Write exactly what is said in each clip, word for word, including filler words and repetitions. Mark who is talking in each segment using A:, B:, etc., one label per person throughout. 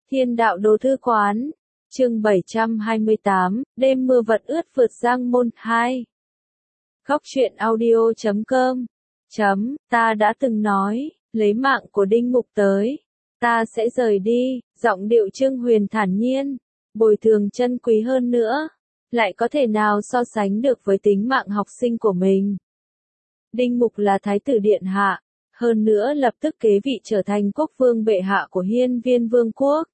A: Thiên đạo đồ thư quán, chương bảy trăm hai mươi tám, đêm mưa vật ướt vượt Giang Môn hai. Góc truyện audio chấm com chấm, ta đã từng nói, lấy mạng của Đinh Mục tới, ta sẽ rời đi, giọng điệu Trương Huyền thản nhiên, bồi thường chân quý hơn nữa, lại có thể nào so sánh được với tính mạng học sinh của mình. Đinh Mục là thái tử điện hạ, hơn nữa lập tức kế vị trở thành quốc vương bệ hạ của Hiên Viên Vương quốc.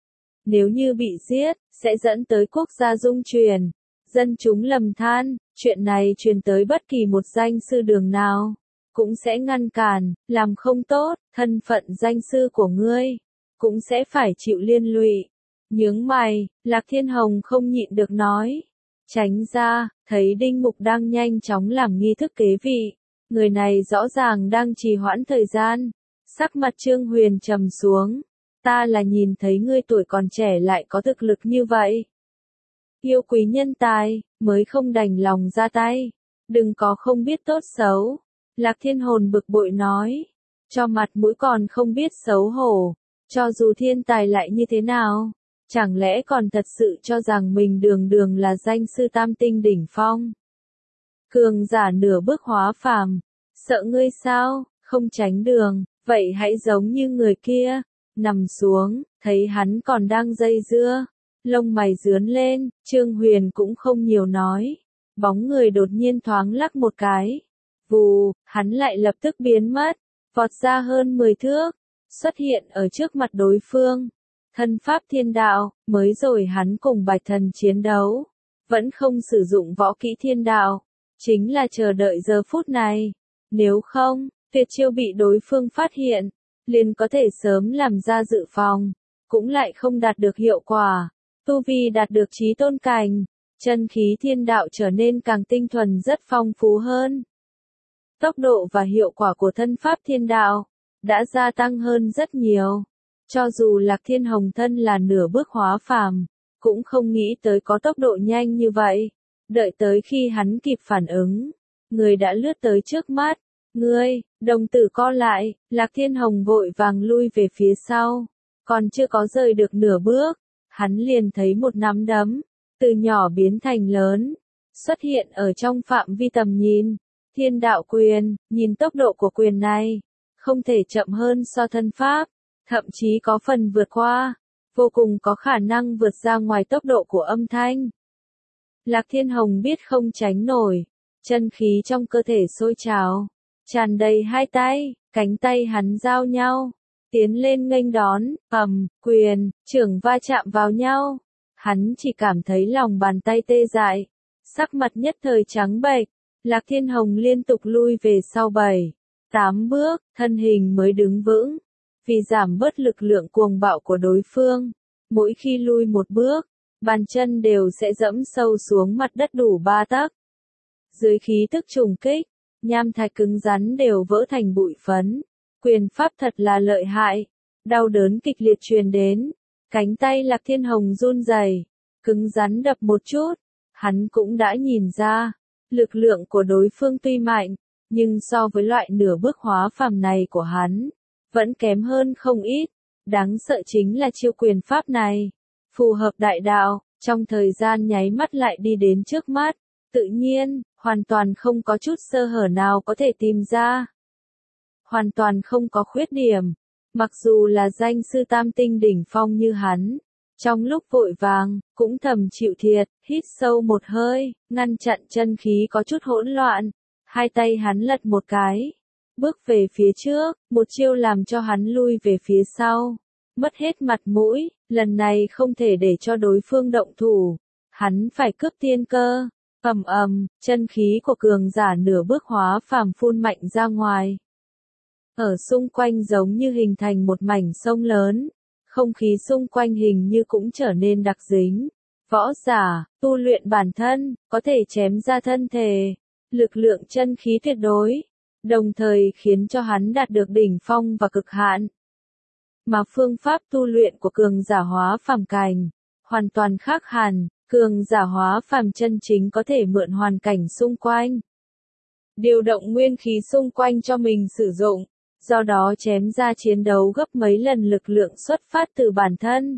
A: Nếu như bị giết, sẽ dẫn tới quốc gia dung truyền, dân chúng lầm than, chuyện này truyền tới bất kỳ một danh sư đường nào, cũng sẽ ngăn cản, làm không tốt, thân phận danh sư của ngươi, cũng sẽ phải chịu liên lụy. Nhướng mày, Lạc Thiên Hồng không nhịn được nói, tránh ra, thấy Đinh Mục đang nhanh chóng làm nghi thức kế vị, người này rõ ràng đang trì hoãn thời gian, sắc mặt Trương Huyền trầm xuống. Ta là nhìn thấy ngươi tuổi còn trẻ lại có thực lực như vậy. Yêu quý nhân tài, mới không đành lòng ra tay. Đừng có không biết tốt xấu. Lạc Thiên Hồn bực bội nói. Cho mặt mũi còn không biết xấu hổ. Cho dù thiên tài lại như thế nào. Chẳng lẽ còn thật sự cho rằng mình đường đường là danh sư tam tinh đỉnh phong. Cường giả nửa bước hóa phàm. Sợ ngươi sao, không tránh đường, vậy hãy giống như người kia. Nằm xuống, thấy hắn còn đang dây dưa, lông mày rướn lên, Trương Huyền cũng không nhiều nói, bóng người đột nhiên thoáng lắc một cái, vù, hắn lại lập tức biến mất, vọt ra hơn mười thước, xuất hiện ở trước mặt đối phương, thân pháp thiên đạo, mới rồi hắn cùng Bạch Thần chiến đấu, vẫn không sử dụng võ kỹ thiên đạo, chính là chờ đợi giờ phút này, nếu không, tuyệt chiêu bị đối phương phát hiện. Liền có thể sớm làm ra dự phòng, cũng lại không đạt được hiệu quả. Tu vi đạt được chí tôn cảnh, chân khí thiên đạo trở nên càng tinh thuần rất phong phú hơn. Tốc độ và hiệu quả của thân pháp thiên đạo đã gia tăng hơn rất nhiều. Cho dù Lạc Thiên Hồng thân là nửa bước hóa phàm, cũng không nghĩ tới có tốc độ nhanh như vậy. Đợi tới khi hắn kịp phản ứng, người đã lướt tới trước mắt. Ngươi, đồng tử co lại, Lạc Thiên Hồng vội vàng lui về phía sau, còn chưa có rời được nửa bước, hắn liền thấy một nắm đấm, từ nhỏ biến thành lớn, xuất hiện ở trong phạm vi tầm nhìn, thiên đạo quyền, nhìn tốc độ của quyền này, không thể chậm hơn so thân pháp, thậm chí có phần vượt qua, vô cùng có khả năng vượt ra ngoài tốc độ của âm thanh. Lạc Thiên Hồng biết không tránh nổi, chân khí trong cơ thể sôi trào. Tràn đầy hai tay, cánh tay hắn giao nhau, tiến lên nghênh đón, ầm, quyền, trưởng va chạm vào nhau. Hắn chỉ cảm thấy lòng bàn tay tê dại, sắc mặt nhất thời trắng bệch. Lạc Thiên Hồng liên tục lui về sau bảy, tám bước, thân hình mới đứng vững. Vì giảm bớt lực lượng cuồng bạo của đối phương, mỗi khi lui một bước, bàn chân đều sẽ dẫm sâu xuống mặt đất đủ ba tấc. Dưới khí tức trùng kích, nham thạch cứng rắn đều vỡ thành bụi phấn, quyền pháp thật là lợi hại, đau đớn kịch liệt truyền đến, cánh tay Lạc Thiên Hồng run rẩy, cứng rắn đập một chút, hắn cũng đã nhìn ra, lực lượng của đối phương tuy mạnh, nhưng so với loại nửa bước hóa phàm này của hắn, vẫn kém hơn không ít, đáng sợ chính là chiêu quyền pháp này, phù hợp đại đạo, trong thời gian nháy mắt lại đi đến trước mắt, tự nhiên, hoàn toàn không có chút sơ hở nào có thể tìm ra. Hoàn toàn không có khuyết điểm. Mặc dù là danh sư tam tinh đỉnh phong như hắn, trong lúc vội vàng, cũng thầm chịu thiệt, hít sâu một hơi, ngăn chặn chân khí có chút hỗn loạn. Hai tay hắn lật một cái, bước về phía trước, một chiêu làm cho hắn lui về phía sau. Mất hết mặt mũi, lần này không thể để cho đối phương động thủ. Hắn phải cướp tiên cơ. Ầm ầm, chân khí của cường giả nửa bước hóa phàm phun mạnh ra ngoài. Ở xung quanh giống như hình thành một mảnh sông lớn, không khí xung quanh hình như cũng trở nên đặc dính. Võ giả, tu luyện bản thân, có thể chém ra thân thể, lực lượng chân khí tuyệt đối, đồng thời khiến cho hắn đạt được đỉnh phong và cực hạn. Mà phương pháp tu luyện của cường giả hóa phàm cảnh, hoàn toàn khác hẳn. Cường giả hóa phàm chân chính có thể mượn hoàn cảnh xung quanh, điều động nguyên khí xung quanh cho mình sử dụng, do đó chém ra chiến đấu gấp mấy lần lực lượng xuất phát từ bản thân.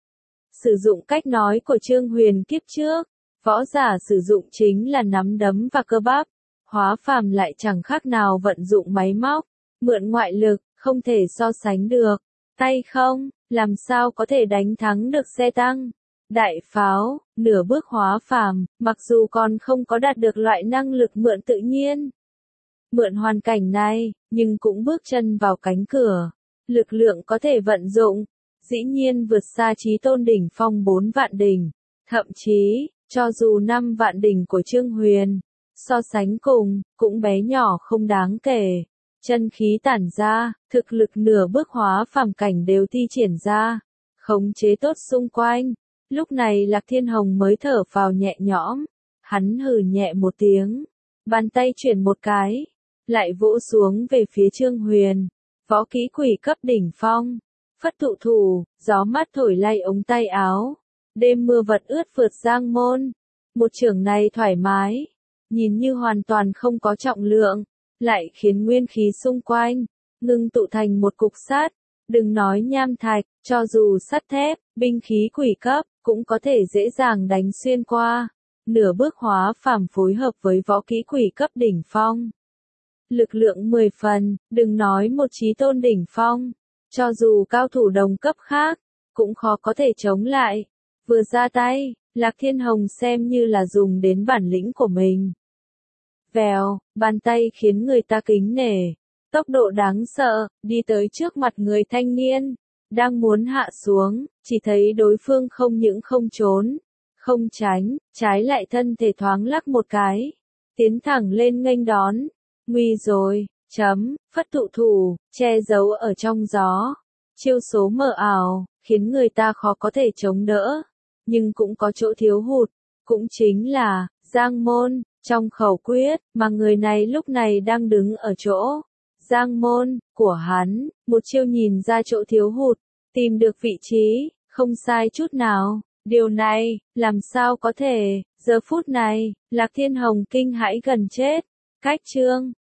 A: Sử dụng cách nói của Trương Huyền kiếp trước, võ giả sử dụng chính là nắm đấm và cơ bắp, hóa phàm lại chẳng khác nào vận dụng máy móc, mượn ngoại lực, không thể so sánh được. Tay không, làm sao có thể đánh thắng được xe tăng? Đại pháo, nửa bước hóa phàm, mặc dù còn không có đạt được loại năng lực mượn tự nhiên, mượn hoàn cảnh này, nhưng cũng bước chân vào cánh cửa. Lực lượng có thể vận dụng, dĩ nhiên vượt xa chí tôn đỉnh phong bốn vạn đỉnh. Thậm chí, cho dù năm vạn đỉnh của Trương Huyền, so sánh cùng, cũng bé nhỏ không đáng kể. Chân khí tản ra, thực lực nửa bước hóa phàm cảnh đều thi triển ra, khống chế tốt xung quanh. Lúc này Lạc Thiên Hồng mới thở phào nhẹ nhõm, hắn hừ nhẹ một tiếng, bàn tay chuyển một cái, lại vỗ xuống về phía Trương Huyền. Võ kỹ quỷ cấp đỉnh phong, phất thụ thủ, gió mát thổi lay ống tay áo, đêm mưa vật ướt vượt giang môn. Một chưởng này thoải mái, nhìn như hoàn toàn không có trọng lượng, lại khiến nguyên khí xung quanh ngưng tụ thành một cục sắt. Đừng nói nham thạch, cho dù sắt thép, binh khí quỷ cấp, cũng có thể dễ dàng đánh xuyên qua. Nửa bước hóa phàm phối hợp với võ kỹ quỷ cấp đỉnh phong, lực lượng mười phần, đừng nói một chí tôn đỉnh phong, cho dù cao thủ đồng cấp khác, cũng khó có thể chống lại. Vừa ra tay, Lạc Thiên Hồng xem như là dùng đến bản lĩnh của mình. Vèo, bàn tay khiến người ta kính nể. Tốc độ đáng sợ, đi tới trước mặt người thanh niên, đang muốn hạ xuống, chỉ thấy đối phương không những không trốn, không tránh, trái lại thân thể thoáng lắc một cái, tiến thẳng lên nghênh đón. Nguy rồi, chấm, phất thụ thủ, che giấu ở trong gió. Chiêu số mờ ảo, khiến người ta khó có thể chống đỡ, nhưng cũng có chỗ thiếu hụt, cũng chính là, giang môn, trong khẩu quyết, mà người này lúc này đang đứng ở chỗ giang môn của hắn, một chiêu nhìn ra chỗ thiếu hụt, tìm được vị trí, không sai chút nào. Điều này, làm sao có thể? Giờ phút này, Lạc Thiên Hồng kinh hãi gần chết. Cách chương